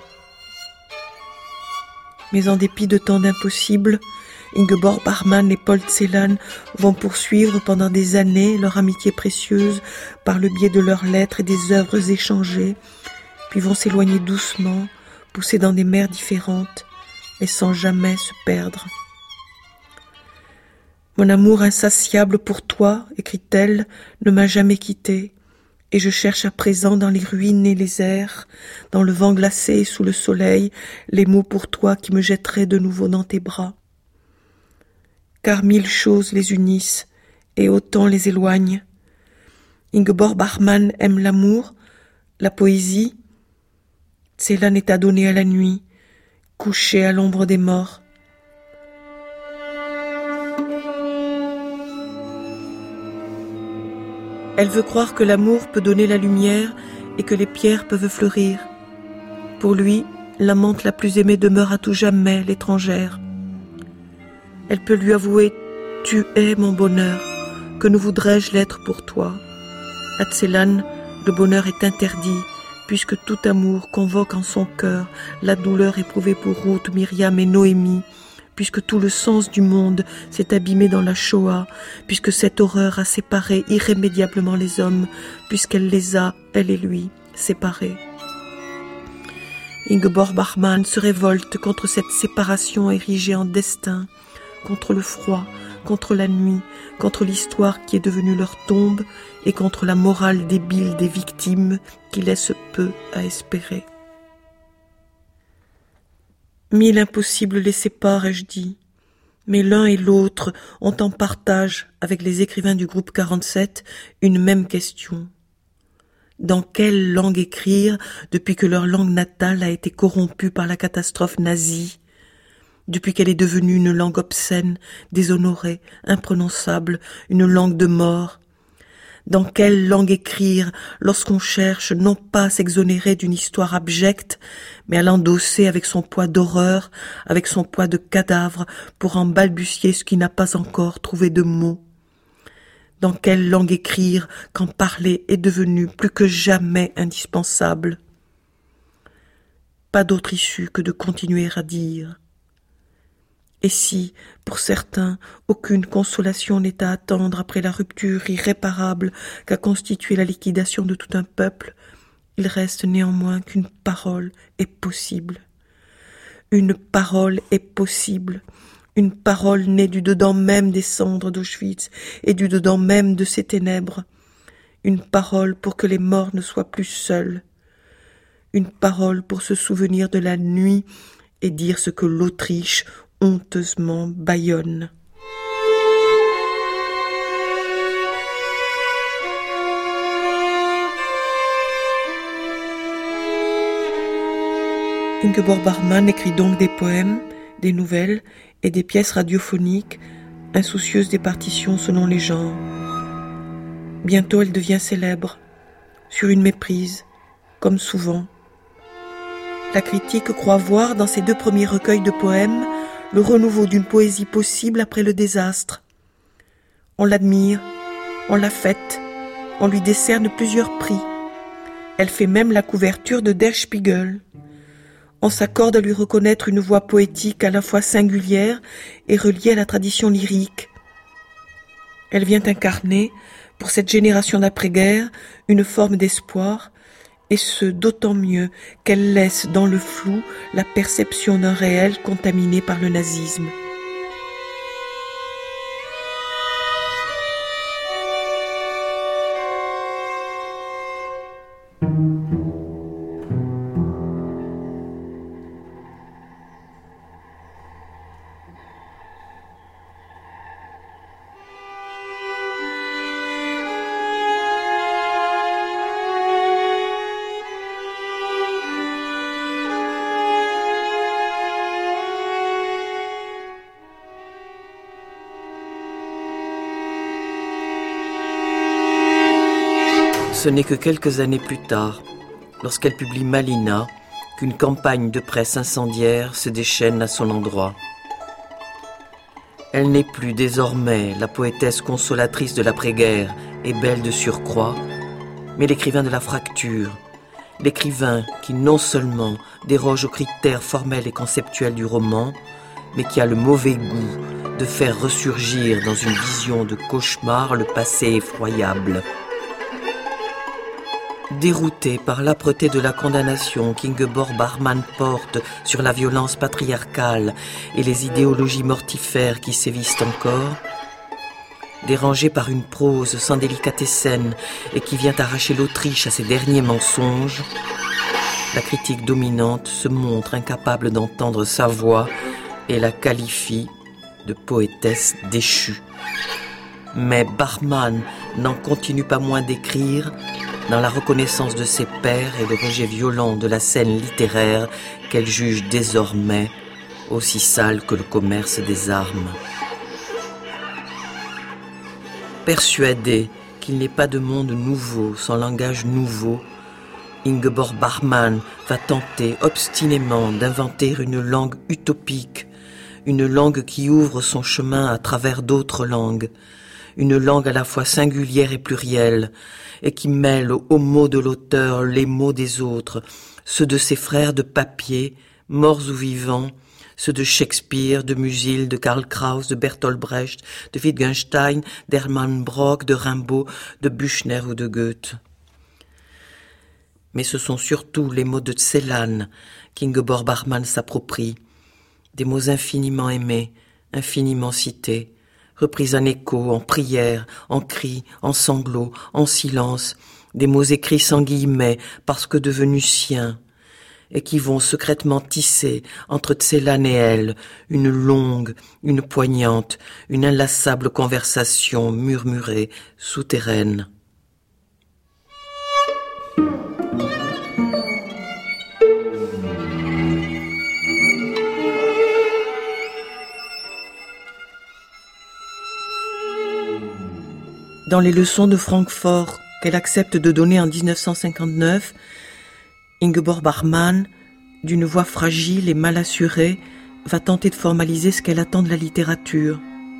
Mais en dépit de tant d'impossibles, Ingeborg Bachmann et Paul Celan vont poursuivre pendant des années leur amitié précieuse par le biais de leurs lettres et des œuvres échangées, puis vont s'éloigner doucement, pousser dans des mers différentes, mais sans jamais se perdre. « Mon amour insatiable pour toi, écrit-elle, ne m'a jamais quittée, et je cherche à présent dans les ruines et les airs, dans le vent glacé et sous le soleil, les mots pour toi qui me jetteraient de nouveau dans tes bras. Car 1000 choses les unissent, et autant les éloignent. Ingeborg Bachmann aime l'amour, la poésie. Celan est adonnée à la nuit, couchée à l'ombre des morts. Elle veut croire que l'amour peut donner la lumière et que les pierres peuvent fleurir. Pour lui, l'amante la plus aimée demeure à tout jamais l'étrangère. Elle peut lui avouer « Tu es mon bonheur, que ne voudrais-je l'être pour toi ?» À Celan, le bonheur est interdit, puisque tout amour convoque en son cœur la douleur éprouvée pour Ruth, Myriam et Noémie, puisque tout le sens du monde s'est abîmé dans la Shoah, puisque cette horreur a séparé irrémédiablement les hommes, puisqu'elle les a, elle et lui, séparés. Ingeborg Bachmann se révolte contre cette séparation érigée en destin, contre le froid, contre la nuit, contre l'histoire qui est devenue leur tombe et contre la morale débile des victimes qui laisse peu à espérer. 1000 impossibles les séparent, ai-je dit, mais l'un et l'autre ont en partage, avec les écrivains du groupe 47, une même question. Dans quelle langue écrire depuis que leur langue natale a été corrompue par la catastrophe nazie, depuis qu'elle est devenue une langue obscène, déshonorée, imprononçable, une langue de mort? Dans quelle langue écrire lorsqu'on cherche non pas à s'exonérer d'une histoire abjecte, mais à l'endosser avec son poids d'horreur, avec son poids de cadavre, pour en balbutier ce qui n'a pas encore trouvé de mots? Dans quelle langue écrire quand parler est devenu plus que jamais indispensable? Pas d'autre issue que de continuer à dire. Et si, pour certains, aucune consolation n'est à attendre après la rupture irréparable qu'a constituée la liquidation de tout un peuple, il reste néanmoins qu'une parole est possible. Une parole est possible, une parole née du dedans même des cendres d'Auschwitz et du dedans même de ces ténèbres, une parole pour que les morts ne soient plus seuls, une parole pour se souvenir de la nuit et dire ce que l'Autriche honteusement bâillonne. Ingeborg Bachmann écrit donc des poèmes, des nouvelles et des pièces radiophoniques, insoucieuse des partitions selon les genres. Bientôt elle devient célèbre, sur une méprise, comme souvent. La critique croit voir dans ces 2 premiers recueils de poèmes le renouveau d'une poésie possible après le désastre. On l'admire, on la fête, on lui décerne plusieurs prix. Elle fait même la couverture de Der Spiegel. On s'accorde à lui reconnaître une voix poétique à la fois singulière et reliée à la tradition lyrique. Elle vient incarner, pour cette génération d'après-guerre, une forme d'espoir, et ce d'autant mieux qu'elle laisse dans le flou la perception d'un réel contaminé par le nazisme. Ce n'est que quelques années plus tard, lorsqu'elle publie Malina, qu'une campagne de presse incendiaire se déchaîne à son endroit. Elle n'est plus désormais la poétesse consolatrice de l'après-guerre et belle de surcroît, mais l'écrivain de la fracture, l'écrivain qui non seulement déroge aux critères formels et conceptuels du roman, mais qui a le mauvais goût de faire ressurgir dans une vision de cauchemar le passé effroyable. Dérouté par l'âpreté de la condamnation qu'Ingeborg Bachmann porte sur la violence patriarcale et les idéologies mortifères qui sévissent encore, dérangé par une prose sans délicatessen et qui vient arracher l'Autriche à ses derniers mensonges, la critique dominante se montre incapable d'entendre sa voix et la qualifie de poétesse déchue. Mais Bachmann n'en continue pas moins d'écrire dans la reconnaissance de ses pairs et le rejet violent de la scène littéraire qu'elle juge désormais aussi sale que le commerce des armes. Persuadée qu'il n'est pas de monde nouveau sans langage nouveau, Ingeborg Bachmann va tenter obstinément d'inventer une langue utopique, une langue qui ouvre son chemin à travers d'autres langues, une langue à la fois singulière et plurielle, et qui mêle aux mots de l'auteur les mots des autres, ceux de ses frères de papier, morts ou vivants, ceux de Shakespeare, de Musil, de Karl Kraus, de Bertolt Brecht, de Wittgenstein, d'Hermann Brock, de Rimbaud, de Büchner ou de Goethe. Mais ce sont surtout les mots de Celan qu'Ingeborg Bachmann s'approprie, des mots infiniment aimés, infiniment cités, repris en écho, en prière, en cris, en sanglots, en silence, des mots écrits sans guillemets parce que devenus siens, et qui vont secrètement tisser entre Celan et elle une longue, une poignante, une inlassable conversation murmurée, souterraine. Dans les leçons de Francfort qu'elle accepte de donner en 1959, Ingeborg Bachmann, d'une voix fragile et mal assurée, va tenter de formaliser ce qu'elle attend de la littérature.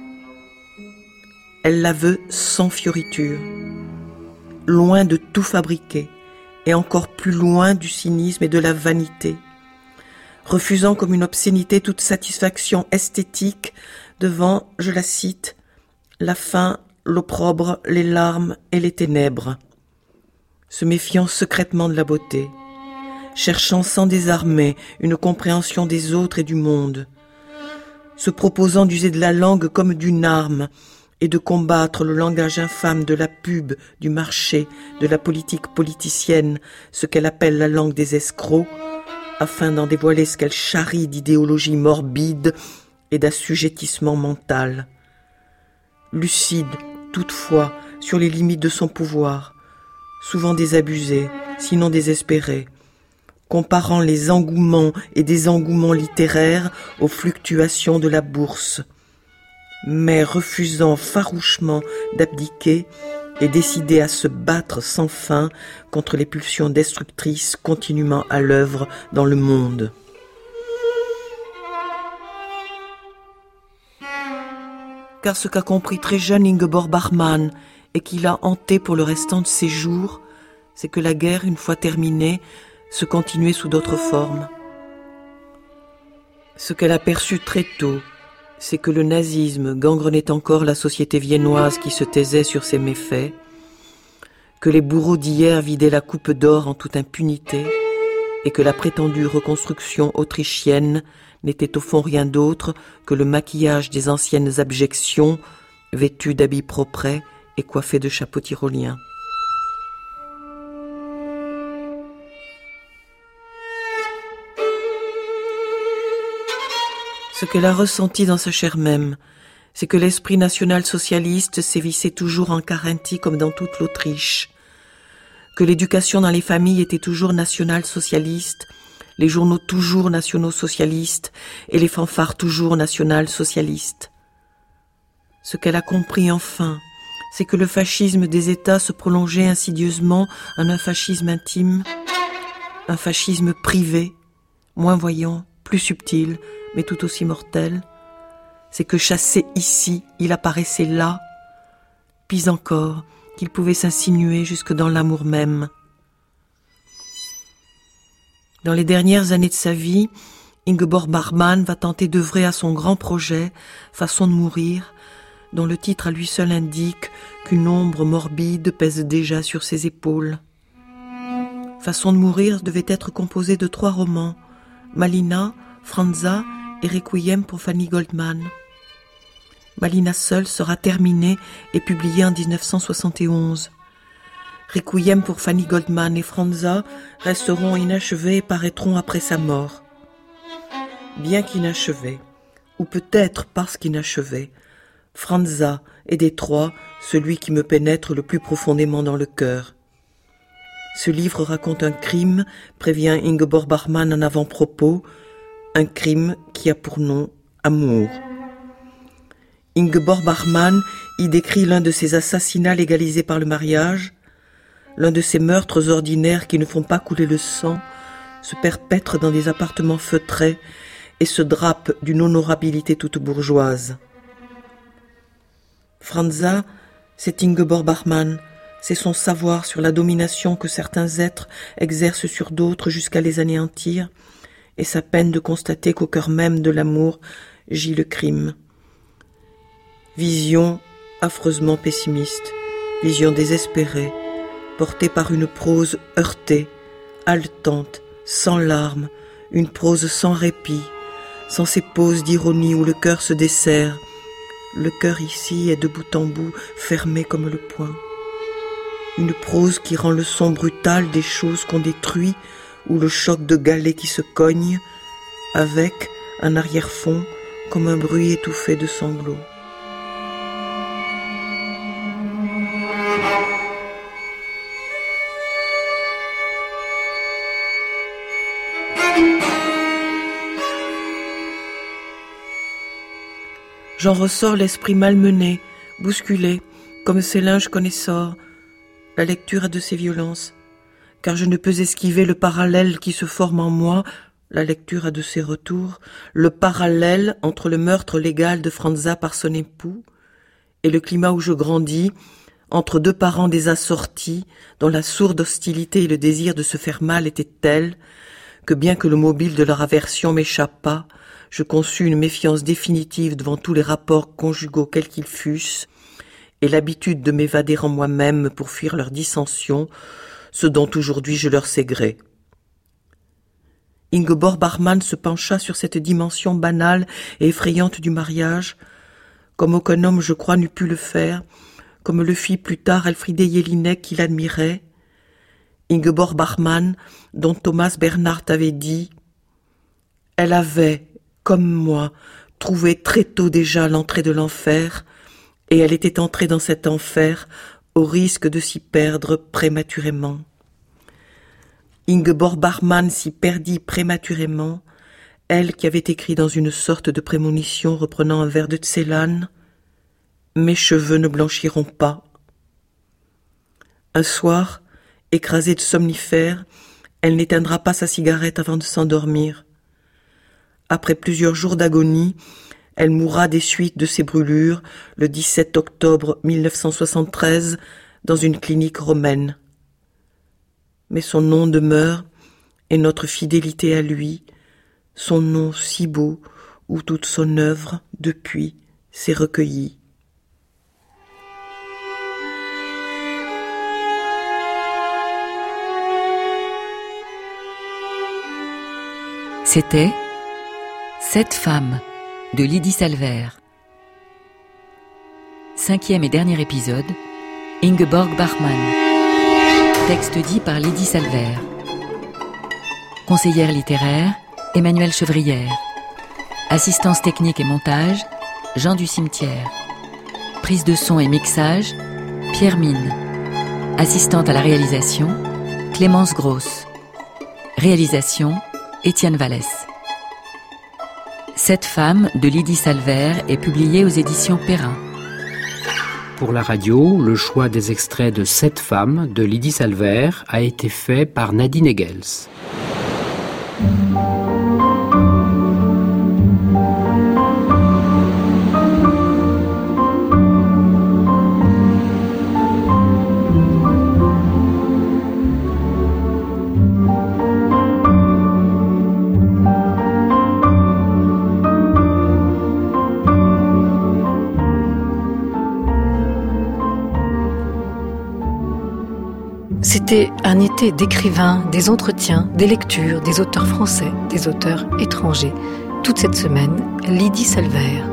Elle la veut sans fioriture, loin de tout fabriquer, et encore plus loin du cynisme et de la vanité, refusant comme une obscénité toute satisfaction esthétique devant, je la cite, la faim, l'opprobre, les larmes et les ténèbres, se méfiant secrètement de la beauté, cherchant sans désarmer une compréhension des autres et du monde, se proposant d'user de la langue comme d'une arme et de combattre le langage infâme de la pub, du marché, de la politique politicienne, ce qu'elle appelle la langue des escrocs, afin d'en dévoiler ce qu'elle charrie d'idéologie morbide et d'assujettissement mental. Lucide, toutefois, sur les limites de son pouvoir, souvent désabusée, sinon désespérée, comparant les engouements et désengouements littéraires aux fluctuations de la bourse, mais refusant farouchement d'abdiquer et décidée à se battre sans fin contre les pulsions destructrices continuellement à l'œuvre dans le monde. Car ce qu'a compris très jeune Ingeborg Bachmann et qui l'a hantée pour le restant de ses jours, c'est que la guerre, une fois terminée, se continuait sous d'autres formes. Ce qu'elle a perçu très tôt, c'est que le nazisme gangrenait encore la société viennoise qui se taisait sur ses méfaits, que les bourreaux d'hier vidaient la coupe d'or en toute impunité, et que la prétendue reconstruction autrichienne n'était au fond rien d'autre que le maquillage des anciennes abjections, vêtues d'habits propres et coiffées de chapeaux tyroliens. Ce qu'elle a ressenti dans sa chair même, c'est que l'esprit national-socialiste sévissait toujours en Carinthie comme dans toute l'Autriche, que l'éducation dans les familles était toujours nationale-socialiste, les journaux toujours nationaux-socialistes et les fanfares toujours nationales-socialistes. Ce qu'elle a compris enfin, c'est que le fascisme des États se prolongeait insidieusement en un fascisme intime, un fascisme privé, moins voyant, plus subtil, mais tout aussi mortel. C'est que chassé ici, il apparaissait là, pis encore, qu'il pouvait s'insinuer jusque dans l'amour même. Dans les dernières années de sa vie, Ingeborg Bachmann va tenter d'œuvrer à son grand projet, Façon de mourir, dont le titre à lui seul indique qu'une ombre morbide pèse déjà sur ses épaules. Façon de mourir devait être composée de 3 romans, Malina, Franza et Requiem pour Fanny Goldman. Malina seule sera terminée et publiée en 1971. Requiem pour Fanny Goldman et Franza resteront inachevés et paraîtront après sa mort. Bien qu'inachevés, ou peut-être parce qu'inachevés, Franza est des 3 celui qui me pénètre le plus profondément dans le cœur. Ce livre raconte un crime, prévient Ingeborg Bachmann en avant-propos, un crime qui a pour nom amour. Ingeborg Bachmann y décrit l'un de ces assassinats légalisés par le mariage, l'un de ces meurtres ordinaires qui ne font pas couler le sang, se perpètrent dans des appartements feutrés et se drapent d'une honorabilité toute bourgeoise. Franza, c'est Ingeborg Bachmann, c'est son savoir sur la domination que certains êtres exercent sur d'autres jusqu'à les anéantir, et sa peine de constater qu'au cœur même de l'amour gît le crime. Vision affreusement pessimiste, vision désespérée, portée par une prose heurtée, haletante, sans larmes, une prose sans répit, sans ces pauses d'ironie où le cœur se desserre. Le cœur ici est de bout en bout fermé comme le poing. Une prose qui rend le son brutal des choses qu'on détruit ou le choc de galets qui se cognent, avec un arrière-fond comme un bruit étouffé de sanglots. J'en ressors l'esprit malmené, bousculé, comme ces linges qu'on essore. La lecture a de ses violences, car je ne peux esquiver le parallèle qui se forme en moi. La lecture a de ses retours, le parallèle entre le meurtre légal de Franza par son époux et le climat où je grandis, entre 2 parents désassortis, dont la sourde hostilité et le désir de se faire mal étaient tels que bien que le mobile de leur aversion m'échappât, je conçus une méfiance définitive devant tous les rapports conjugaux quels qu'ils fussent, et l'habitude de m'évader en moi-même pour fuir leurs dissensions, ce dont aujourd'hui je leur sais gré. Ingeborg Bachmann se pencha sur cette dimension banale et effrayante du mariage, comme aucun homme, je crois, n'eût pu le faire, comme le fit plus tard Elfriede Jelinek qui l'admirait. Ingeborg Bachmann, dont Thomas Bernhardt avait dit « Elle avait, comme moi, trouvé très tôt déjà l'entrée de l'enfer, et elle était entrée dans cet enfer au risque de s'y perdre prématurément. » Ingeborg Bachmann s'y perdit prématurément, elle qui avait écrit dans une sorte de prémonition reprenant un vers de Celan « Mes cheveux ne blanchiront pas ». Un soir, écrasée de somnifères, elle n'éteindra pas sa cigarette avant de s'endormir. Après plusieurs jours d'agonie, elle mourra des suites de ses brûlures le 17 octobre 1973 dans une clinique romaine. Mais son nom demeure, et notre fidélité à lui, son nom si beau où toute son œuvre, depuis, s'est recueillie. C'était 7 femmes de Lydie Salver. 5e et dernier épisode, Ingeborg Bachmann. Texte dit par Lydie Salver. Conseillère littéraire, Emmanuelle Chevrière. Assistance technique et montage, Jean du Cimetière. Prise de son et mixage, Pierre Mine. Assistante à la réalisation, Clémence Grosse. Réalisation, Étienne Vallès. 7 femmes de Lydie Salver est publiée aux éditions Perrin. Pour la radio, le choix des extraits de 7 femmes de Lydie Salver a été fait par Nadine Egels. C'était un été d'écrivains, des entretiens, des lectures, des auteurs français, des auteurs étrangers. Toute cette semaine, Lydie Salvert.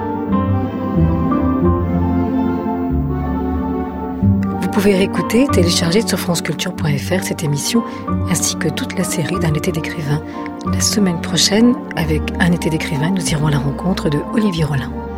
Vous pouvez réécouter, télécharger sur franceculture.fr cette émission, ainsi que toute la série d'Un été d'écrivain. La semaine prochaine, avec Un été d'écrivain, nous irons à la rencontre de Olivier Rollin.